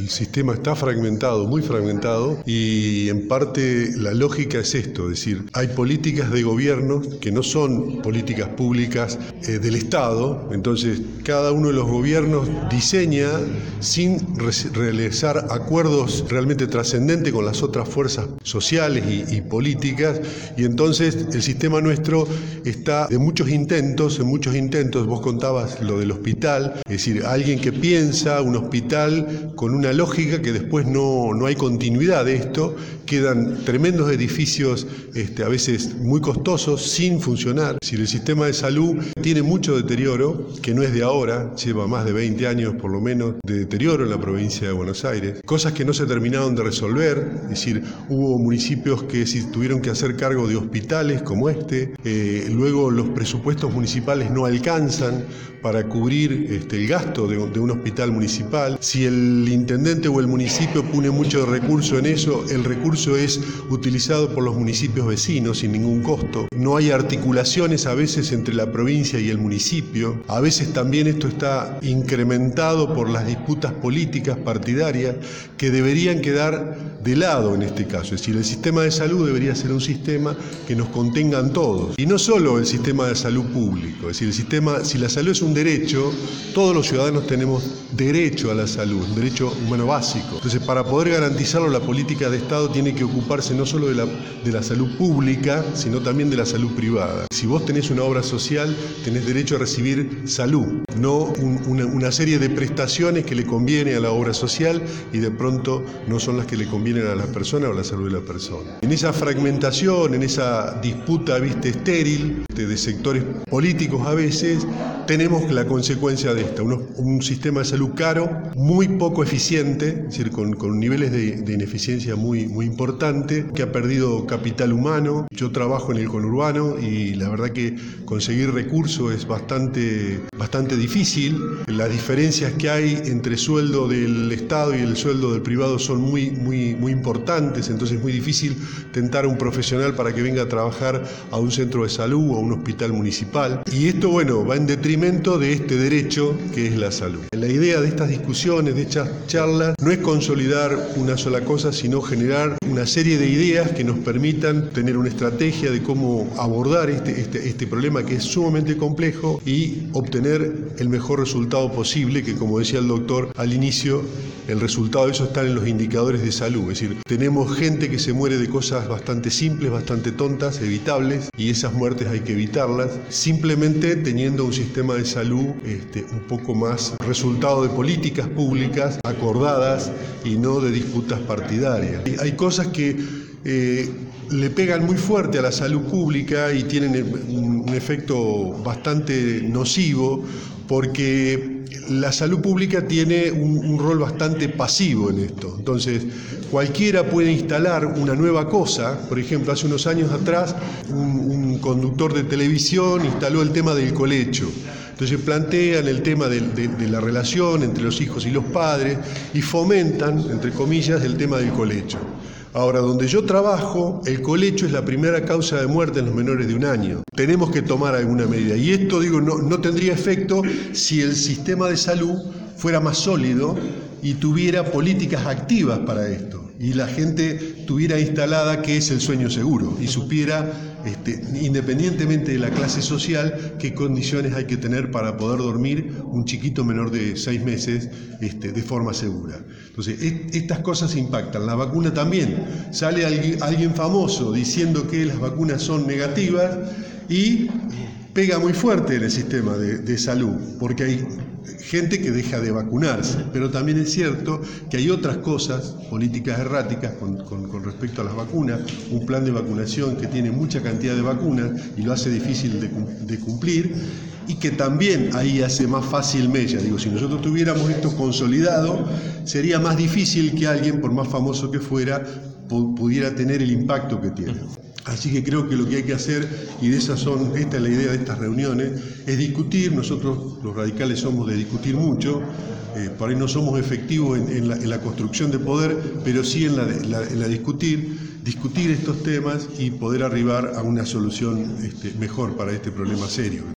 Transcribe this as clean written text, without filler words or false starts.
El sistema está fragmentado, muy fragmentado, y en parte la lógica es esto, es decir, hay políticas de gobierno que no son políticas públicas del Estado, entonces cada uno de los gobiernos diseña sin realizar acuerdos realmente trascendentes con las otras fuerzas sociales y políticas, y entonces el sistema nuestro está en muchos intentos, vos contabas lo del hospital, es decir, alguien que piensa un hospital con una lógica que después no hay continuidad de esto, quedan tremendos edificios a veces muy costosos sin funcionar. Es decir, el sistema de salud tiene mucho deterioro, que no es de ahora, lleva más de 20 años por lo menos de deterioro en la provincia de Buenos Aires, cosas que no se terminaron de resolver, es decir, hubo municipios que tuvieron que hacer cargo de hospitales como luego los presupuestos municipales no alcanzan para cubrir el gasto de un hospital municipal. Si el intendente o el municipio pone mucho recurso en eso, el recurso es utilizado por los municipios vecinos sin ningún costo. No hay articulaciones a veces entre la provincia y el municipio. A veces también esto está incrementado por las disputas políticas partidarias que deberían quedar de lado en este caso. Es decir, el sistema de salud debería ser un sistema que nos contengan todos. Y no solo el sistema de salud público. Es decir, si la salud es un derecho, todos los ciudadanos tenemos derecho a la salud, un derecho humano básico. Entonces, para poder garantizarlo, la política de Estado tiene que ocuparse no solo de la salud pública, sino también de la salud privada. Si vos tenés una obra social, tenés derecho a recibir salud, no una serie de prestaciones que le conviene a la obra social y de pronto no son las que le convienen a la persona o a la salud de la persona. En esa fragmentación, en esa disputa, estéril de sectores políticos a veces, tenemos la consecuencia de esta, un sistema de salud caro, muy poco eficiente, es decir, con niveles de ineficiencia muy importantes, que ha perdido capital humano. Yo trabajo en el conurbano y la verdad que conseguir recursos es bastante difícil. Las diferencias que hay entre el sueldo del Estado y el sueldo del privado son muy importantes, entonces es muy difícil tentar a un profesional para que venga a trabajar a un centro de salud o a un hospital municipal. Y esto, va en detrimento de este derecho que es la salud. La idea de estas discusiones, de estas charlas, no es consolidar una sola cosa, sino generar una serie de ideas que nos permitan tener una estrategia de cómo abordar este problema que es sumamente complejo y obtener el mejor resultado posible, que como decía el doctor al inicio, el resultado de eso está en los indicadores de salud. Es decir, tenemos gente que se muere de cosas bastante simples, bastante tontas, evitables, y esas muertes hay que evitarlas, simplemente teniendo un sistema de salud un poco más resultado de políticas públicas acordadas y no de disputas partidarias. Hay cosas que le pegan muy fuerte a la salud pública y tienen un efecto bastante nocivo, porque la salud pública tiene un rol bastante pasivo en esto. Entonces, cualquiera puede instalar una nueva cosa. Por ejemplo, hace unos años atrás, un conductor de televisión instaló el tema del colecho. Entonces plantean el tema de la relación entre los hijos y los padres y fomentan, entre comillas, el tema del colecho. Ahora, donde yo trabajo, el colecho es la primera causa de muerte en los menores de 1 año. Tenemos que tomar alguna medida. Y esto, no tendría efecto si el sistema de salud fuera más sólido y tuviera políticas activas para esto. Y la gente tuviera instalada qué es el sueño seguro y supiera, independientemente de la clase social, qué condiciones hay que tener para poder dormir un chiquito menor de 6 meses de forma segura. Entonces, estas cosas impactan. La vacuna también. Sale alguien famoso diciendo que las vacunas son negativas y pega muy fuerte en el sistema de salud, porque hay gente que deja de vacunarse, pero también es cierto que hay otras cosas, políticas erráticas con respecto a las vacunas, un plan de vacunación que tiene mucha cantidad de vacunas y lo hace difícil de cumplir, y que también ahí hace más fácil mella. Si nosotros tuviéramos esto consolidado, sería más difícil que alguien, por más famoso que fuera, pudiera tener el impacto que tiene. Así que creo que lo que hay que hacer, y esta es la idea de estas reuniones, es discutir. Nosotros los radicales somos de discutir mucho, por ahí no somos efectivos en la construcción de poder, pero sí en la discutir estos temas y poder arribar a una solución mejor para este problema serio.